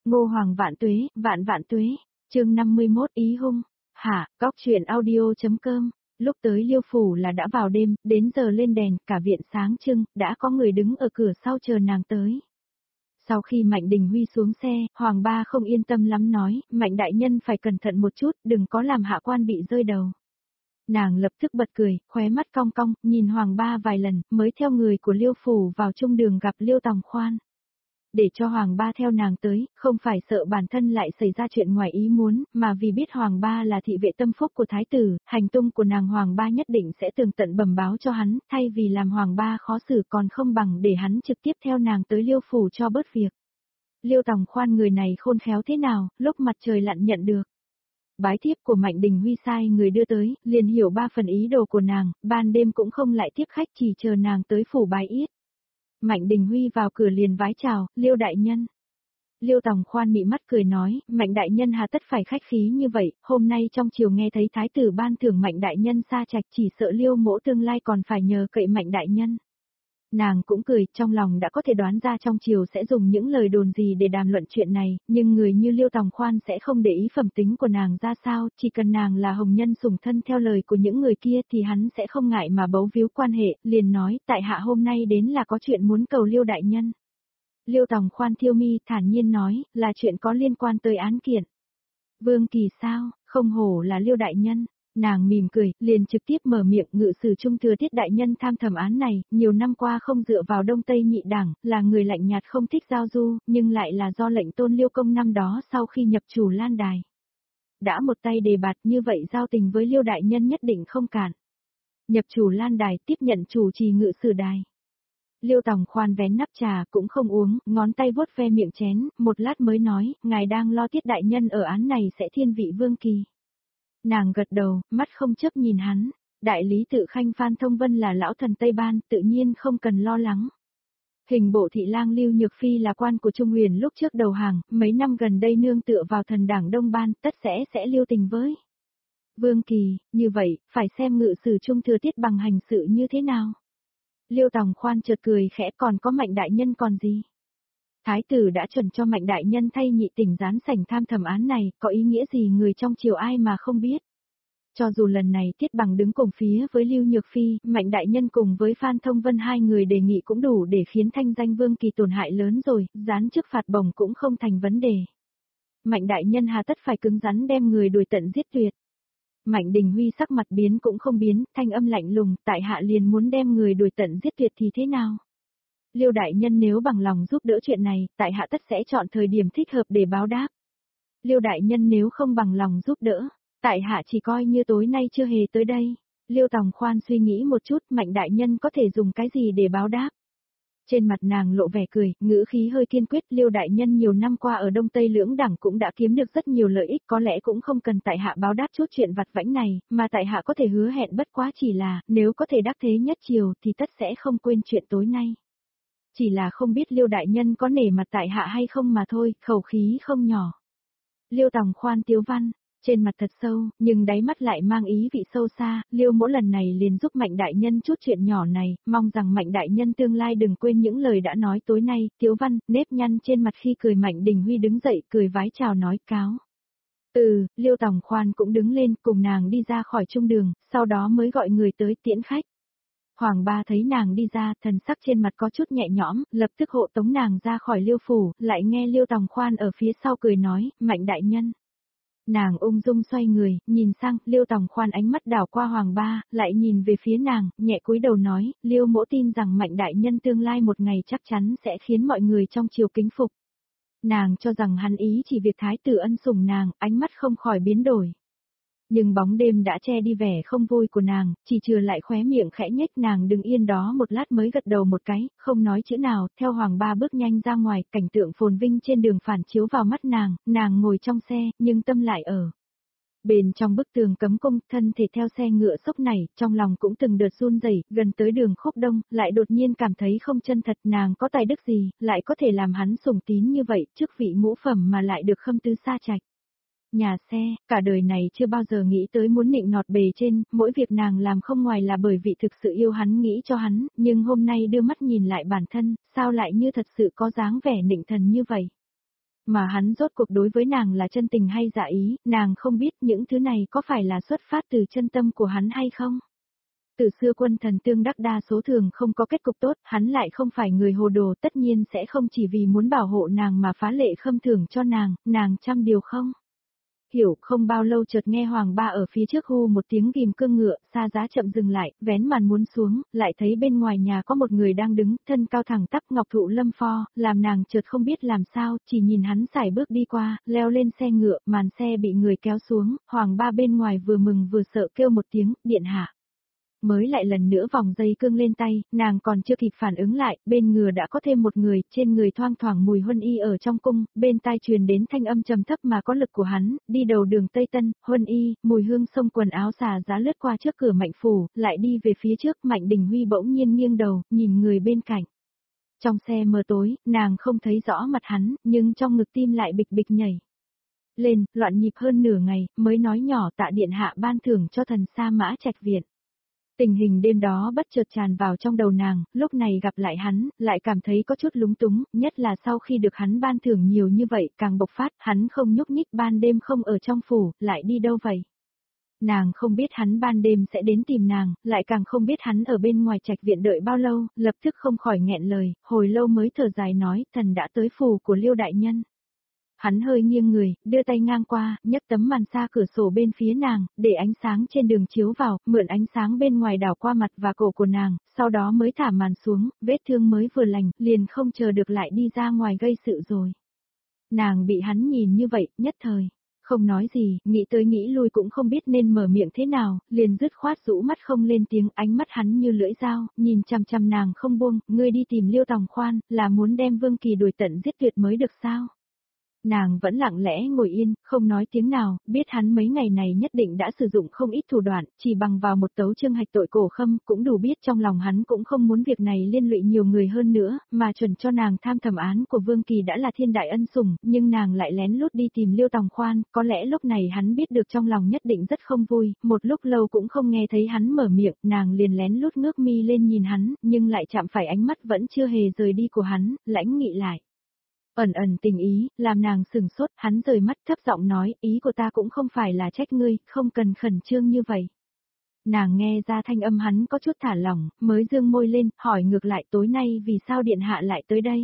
Ngô Hoàng vạn vạn tuế, chương 51 ý hung, hả, góc chuyện audio.com, lúc tới Liêu Phủ là đã vào đêm, đến giờ lên đèn, cả viện sáng trưng, đã có người đứng ở cửa sau chờ nàng tới. Sau khi Mạnh Đình Huy xuống xe, Hoàng ba không yên tâm lắm nói, Mạnh đại nhân phải cẩn thận một chút, đừng có làm hạ quan bị rơi đầu. Nàng lập tức bật cười, khóe mắt cong cong, nhìn Hoàng ba vài lần, mới theo người của Liêu Phủ vào trung đường gặp Liêu Tòng Khoan. Để cho Hoàng ba theo nàng tới, không phải sợ bản thân lại xảy ra chuyện ngoài ý muốn, mà vì biết Hoàng ba là thị vệ tâm phúc của thái tử, hành tung của nàng Hoàng ba nhất định sẽ tường tận bẩm báo cho hắn, thay vì làm Hoàng ba khó xử còn không bằng để hắn trực tiếp theo nàng tới Liêu Phủ cho bớt việc. Liêu Tòng Khoan người này khôn khéo thế nào, lúc mặt trời lặn nhận được bái thiếp của Mạnh Đình Huy sai người đưa tới, liền hiểu 3 phần ý đồ của nàng, ban đêm cũng không lại tiếp khách chỉ chờ nàng tới phủ bái yết. Mạnh Đình Huy vào cửa liền vái chào, Liêu đại nhân. Liêu Tòng Khoan mị mắt cười nói, Mạnh đại nhân hà tất phải khách khí như vậy, hôm nay trong chiều nghe thấy thái tử ban thưởng Mạnh đại nhân sa trạch, chỉ sợ Liêu mỗ tương lai còn phải nhờ cậy Mạnh đại nhân. Nàng cũng cười, trong lòng đã có thể đoán ra trong chiều sẽ dùng những lời đồn gì để đàm luận chuyện này, nhưng người như Liêu Tòng Khoan sẽ không để ý phẩm tính của nàng ra sao, chỉ cần nàng là hồng nhân sủng thân theo lời của những người kia thì hắn sẽ không ngại mà bấu víu quan hệ, liền nói, tại hạ hôm nay đến là có chuyện muốn cầu Liêu đại nhân. Liêu Tòng Khoan thiêu mi thản nhiên nói, là chuyện có liên quan tới án kiện. Vương Kỳ sao, không hổ là Liêu đại nhân. Nàng mỉm cười, liền trực tiếp mở miệng ngự sử trung thừa Tiết đại nhân tham thẩm án này, nhiều năm qua không dựa vào Đông Tây nhị đảng, là người lạnh nhạt không thích giao du, nhưng lại là do lệnh Tôn Liêu công năm đó sau khi nhập chủ Lan Đài. Đã một tay đề bạt như vậy giao tình với Liêu đại nhân nhất định không cản. Nhập chủ Lan Đài tiếp nhận chủ trì ngự sử đài. Liêu Tòng Khoan vén nắp trà cũng không uống, ngón tay vuốt ve miệng chén, một lát mới nói, ngài đang lo Tiết đại nhân ở án này sẽ thiên vị Vương Kỳ. Nàng gật đầu, mắt không chấp nhìn hắn, đại lý tự khanh Phan Thông Vân là lão thần Tây Ban, tự nhiên không cần lo lắng. Hình bộ thị lang Lưu Nhược Phi là quan của Trung Huyền lúc trước đầu hàng, mấy năm gần đây nương tựa vào thần đảng Đông Ban, tất sẽ lưu tình với Vương Kỳ, như vậy, phải xem ngự sử trung thừa Tiết bằng hành sự như thế nào. Liêu Tòng Khoan chợt cười khẽ, còn có Mạnh đại nhân còn gì? Thái tử đã chuẩn cho Mạnh đại nhân thay nhị tỉnh gián sảnh tham thẩm án này, có ý nghĩa gì người trong triều ai mà không biết. Cho dù lần này Tiết Bằng đứng cùng phía với Lưu Nhược Phi, Mạnh đại nhân cùng với Phan Thông Vân hai người đề nghị cũng đủ để khiến thanh danh Vương Kỳ tổn hại lớn rồi, gián chức phạt bổng cũng không thành vấn đề. Mạnh đại nhân hà tất phải cứng rắn đem người đuổi tận giết tuyệt. Mạnh Đình Huy sắc mặt biến cũng không biến, thanh âm lạnh lùng, tại hạ liền muốn đem người đuổi tận giết tuyệt thì thế nào? Liêu đại nhân nếu bằng lòng giúp đỡ chuyện này, tại hạ tất sẽ chọn thời điểm thích hợp để báo đáp. Liêu đại nhân nếu không bằng lòng giúp đỡ, tại hạ chỉ coi như tối nay chưa hề tới đây. Liêu Tòng Khoan suy nghĩ một chút, Mạnh đại nhân có thể dùng cái gì để báo đáp? Trên mặt nàng lộ vẻ cười, ngữ khí hơi kiên quyết, Liêu đại nhân nhiều năm qua ở Đông Tây lưỡng đảng cũng đã kiếm được rất nhiều lợi ích, có lẽ cũng không cần tại hạ báo đáp chút chuyện vặt vãnh này, mà tại hạ có thể hứa hẹn bất quá chỉ là, nếu có thể đắc thế nhất chiều thì tất sẽ không quên chuyện tối nay. Chỉ là không biết Liêu đại nhân có nể mặt tại hạ hay không mà thôi, khẩu khí không nhỏ. Liêu Tòng Khoan tiếu văn, trên mặt thật sâu, nhưng đáy mắt lại mang ý vị sâu xa, Liêu mỗi lần này liền giúp Mạnh đại nhân chút chuyện nhỏ này, mong rằng Mạnh đại nhân tương lai đừng quên những lời đã nói tối nay, tiếu văn, nếp nhăn trên mặt khi cười. Mạnh Đình Huy đứng dậy, cười vái chào nói cáo. Liêu Tòng Khoan cũng đứng lên cùng nàng đi ra khỏi trung đường, sau đó mới gọi người tới tiễn khách. Hoàng ba thấy nàng đi ra, thần sắc trên mặt có chút nhẹ nhõm, lập tức hộ tống nàng ra khỏi Liêu Phủ, lại nghe Liêu Tòng Khoan ở phía sau cười nói, Mạnh đại nhân. Nàng ung dung xoay người, nhìn sang, Liêu Tòng Khoan ánh mắt đảo qua Hoàng ba, lại nhìn về phía nàng, nhẹ cúi đầu nói, Liêu mỗ tin rằng Mạnh đại nhân tương lai một ngày chắc chắn sẽ khiến mọi người trong triều kính phục. Nàng cho rằng hắn ý chỉ việc thái tử ân sủng nàng, ánh mắt không khỏi biến đổi. Nhưng bóng đêm đã che đi vẻ không vui của nàng, chỉ chừa lại khóe miệng khẽ nhếch. Nàng đứng yên đó một lát mới gật đầu một cái, không nói chữ nào, theo Hoàng ba bước nhanh ra ngoài, cảnh tượng phồn vinh trên đường phản chiếu vào mắt nàng ngồi trong xe, nhưng tâm lại ở bên trong bức tường cấm cung, thân thể theo xe ngựa sốc nảy, trong lòng cũng từng đợt run rẩy. Gần tới đường Khúc Đông, lại đột nhiên cảm thấy không chân thật. Nàng có tài đức gì, lại có thể làm hắn sủng tín như vậy, chức vị ngũ phẩm mà lại được khâm tứ sa trạch. Nhà xe, cả đời này chưa bao giờ nghĩ tới muốn nịnh nọt bề trên, mỗi việc nàng làm không ngoài là bởi vì thực sự yêu hắn, nghĩ cho hắn, nhưng hôm nay đưa mắt nhìn lại bản thân, sao lại như thật sự có dáng vẻ nịnh thần như vậy. Mà hắn rốt cuộc đối với nàng là chân tình hay giả ý, nàng không biết những thứ này có phải là xuất phát từ chân tâm của hắn hay không. Từ xưa quân thần tương đắc đa số thường không có kết cục tốt, hắn lại không phải người hồ đồ, tất nhiên sẽ không chỉ vì muốn bảo hộ nàng mà phá lệ khâm thưởng cho nàng trăm điều không. Hiểu, không bao lâu chợt nghe Hoàng Ba ở phía trước hu một tiếng ghim cương ngựa, xa giá chậm dừng lại, vén màn muốn xuống, lại thấy bên ngoài nhà có một người đang đứng, thân cao thẳng tắp ngọc thụ lâm pho, làm nàng chợt không biết làm sao, chỉ nhìn hắn sải bước đi qua, leo lên xe ngựa, màn xe bị người kéo xuống, Hoàng Ba bên ngoài vừa mừng vừa sợ kêu một tiếng, điện hạ. Mới lại lần nữa vòng dây cương lên tay, nàng còn chưa kịp phản ứng lại, bên ngựa đã có thêm một người, trên người thoang thoảng mùi huân y ở trong cung, bên tai truyền đến thanh âm trầm thấp mà có lực của hắn, đi đầu đường Tây Tân, huân y, mùi hương xông quần áo xà giá lướt qua trước cửa Mạnh phủ, lại đi về phía trước, Mạnh Đình Huy bỗng nhiên nghiêng đầu, nhìn người bên cạnh. Trong xe mờ tối, nàng không thấy rõ mặt hắn, nhưng trong ngực tim lại bịch bịch nhảy. Lên, loạn nhịp hơn nửa ngày, mới nói nhỏ tạ điện hạ ban thưởng cho thần Sa Mã Trạch Viện. Tình hình đêm đó bất chợt tràn vào trong đầu nàng, lúc này gặp lại hắn, lại cảm thấy có chút lúng túng, nhất là sau khi được hắn ban thưởng nhiều như vậy, càng bộc phát, hắn không nhúc nhích ban đêm không ở trong phủ, lại đi đâu vậy? Nàng không biết hắn ban đêm sẽ đến tìm nàng, lại càng không biết hắn ở bên ngoài Trạch Viện đợi bao lâu, lập tức không khỏi nghẹn lời, hồi lâu mới thở dài nói, thần đã tới phủ của Liêu đại nhân. Hắn hơi nghiêng người, đưa tay ngang qua, nhấc tấm màn sa cửa sổ bên phía nàng, để ánh sáng trên đường chiếu vào, mượn ánh sáng bên ngoài đảo qua mặt và cổ của nàng, sau đó mới thả màn xuống, vết thương mới vừa lành, liền không chờ được lại đi ra ngoài gây sự rồi. Nàng bị hắn nhìn như vậy, nhất thời, không nói gì, nghĩ tới nghĩ lui cũng không biết nên mở miệng thế nào, liền dứt khoát rũ mắt không lên tiếng, ánh mắt hắn như lưỡi dao, nhìn chằm chằm nàng không buông, ngươi đi tìm Liêu Tòng Khoan, là muốn đem Vương Kỳ đuổi tận giết tuyệt mới được sao? Nàng vẫn lặng lẽ ngồi yên, không nói tiếng nào, biết hắn mấy ngày này nhất định đã sử dụng không ít thủ đoạn, chỉ bằng vào một tấu chương hạch tội cổ khâm, cũng đủ biết trong lòng hắn cũng không muốn việc này liên lụy nhiều người hơn nữa, mà chuẩn cho nàng tham thẩm án của Vương Kỳ đã là thiên đại ân sủng, nhưng nàng lại lén lút đi tìm Liêu Tòng Khoan, có lẽ lúc này hắn biết được trong lòng nhất định rất không vui, một lúc lâu cũng không nghe thấy hắn mở miệng, nàng liền lén lút ngước mi lên nhìn hắn, nhưng lại chạm phải ánh mắt vẫn chưa hề rời đi của hắn, lãnh nghị lại. Ẩn ẩn tình ý, làm nàng sừng sốt, hắn rời mắt thấp giọng nói, ý của ta cũng không phải là trách ngươi, không cần khẩn trương như vậy. Nàng nghe ra thanh âm hắn có chút thả lỏng, mới dương môi lên, hỏi ngược lại tối nay vì sao điện hạ lại tới đây.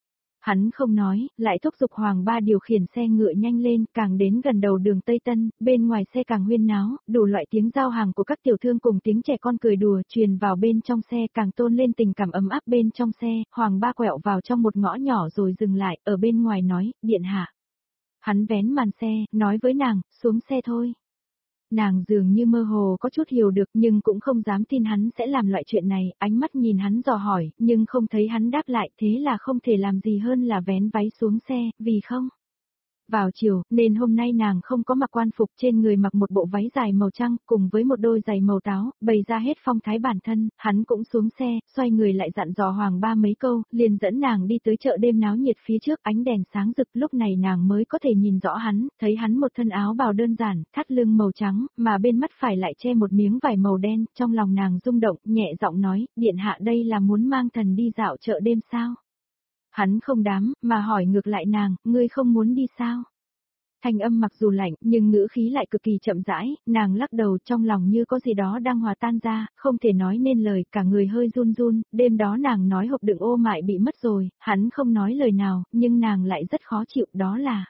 Hắn không nói, lại thúc giục Hoàng Ba điều khiển xe ngựa nhanh lên, càng đến gần đầu đường Tây Tân, bên ngoài xe càng huyên náo, đủ loại tiếng giao hàng của các tiểu thương cùng tiếng trẻ con cười đùa truyền vào bên trong xe càng tôn lên tình cảm ấm áp bên trong xe, Hoàng Ba quẹo vào trong một ngõ nhỏ rồi dừng lại, ở bên ngoài nói, điện hạ. Hắn vén màn xe, nói với nàng, xuống xe thôi. Nàng dường như mơ hồ có chút hiểu được nhưng cũng không dám tin hắn sẽ làm loại chuyện này, ánh mắt nhìn hắn dò hỏi, nhưng không thấy hắn đáp lại, thế là không thể làm gì hơn là vén váy xuống xe, vì không. Vào chiều, nên hôm nay nàng không có mặc quan phục, trên người mặc một bộ váy dài màu trắng, cùng với một đôi giày màu táo, bày ra hết phong thái bản thân, hắn cũng xuống xe, xoay người lại dặn dò Hoàng Ba mấy câu, liền dẫn nàng đi tới chợ đêm náo nhiệt phía trước, ánh đèn sáng rực, lúc này nàng mới có thể nhìn rõ hắn, thấy hắn một thân áo bào đơn giản, thắt lưng màu trắng, mà bên mắt phải lại che một miếng vải màu đen, trong lòng nàng rung động, nhẹ giọng nói, điện hạ đây là muốn mang thần đi dạo chợ đêm sao? Hắn không đám, mà hỏi ngược lại nàng, ngươi không muốn đi sao? Thanh âm mặc dù lạnh, nhưng ngữ khí lại cực kỳ chậm rãi, nàng lắc đầu trong lòng như có gì đó đang hòa tan ra, không thể nói nên lời, cả người hơi run run, đêm đó nàng nói hộp đựng ô mại bị mất rồi, hắn không nói lời nào, nhưng nàng lại rất khó chịu, đó là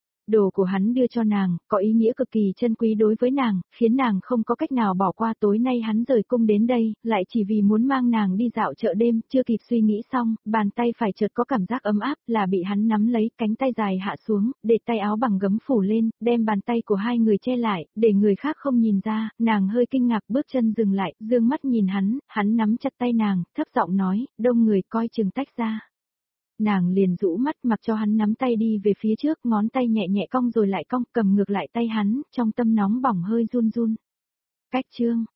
đồ của hắn đưa cho nàng, có ý nghĩa cực kỳ chân quý đối với nàng, khiến nàng không có cách nào bỏ qua. Tối nay hắn rời cung đến đây, lại chỉ vì muốn mang nàng đi dạo chợ đêm, chưa kịp suy nghĩ xong, bàn tay phải chợt có cảm giác ấm áp, là bị hắn nắm lấy, cánh tay dài hạ xuống, để tay áo bằng gấm phủ lên, đem bàn tay của hai người che lại, để người khác không nhìn ra, nàng hơi kinh ngạc bước chân dừng lại, dương mắt nhìn hắn nắm chặt tay nàng, thấp giọng nói, đông người coi chừng tách ra. Nàng liền rũ mắt mặc cho hắn nắm tay đi về phía trước, ngón tay nhẹ nhẹ cong rồi lại cong, cầm ngược lại tay hắn, trong tâm nóng bỏng hơi run run. Cách chương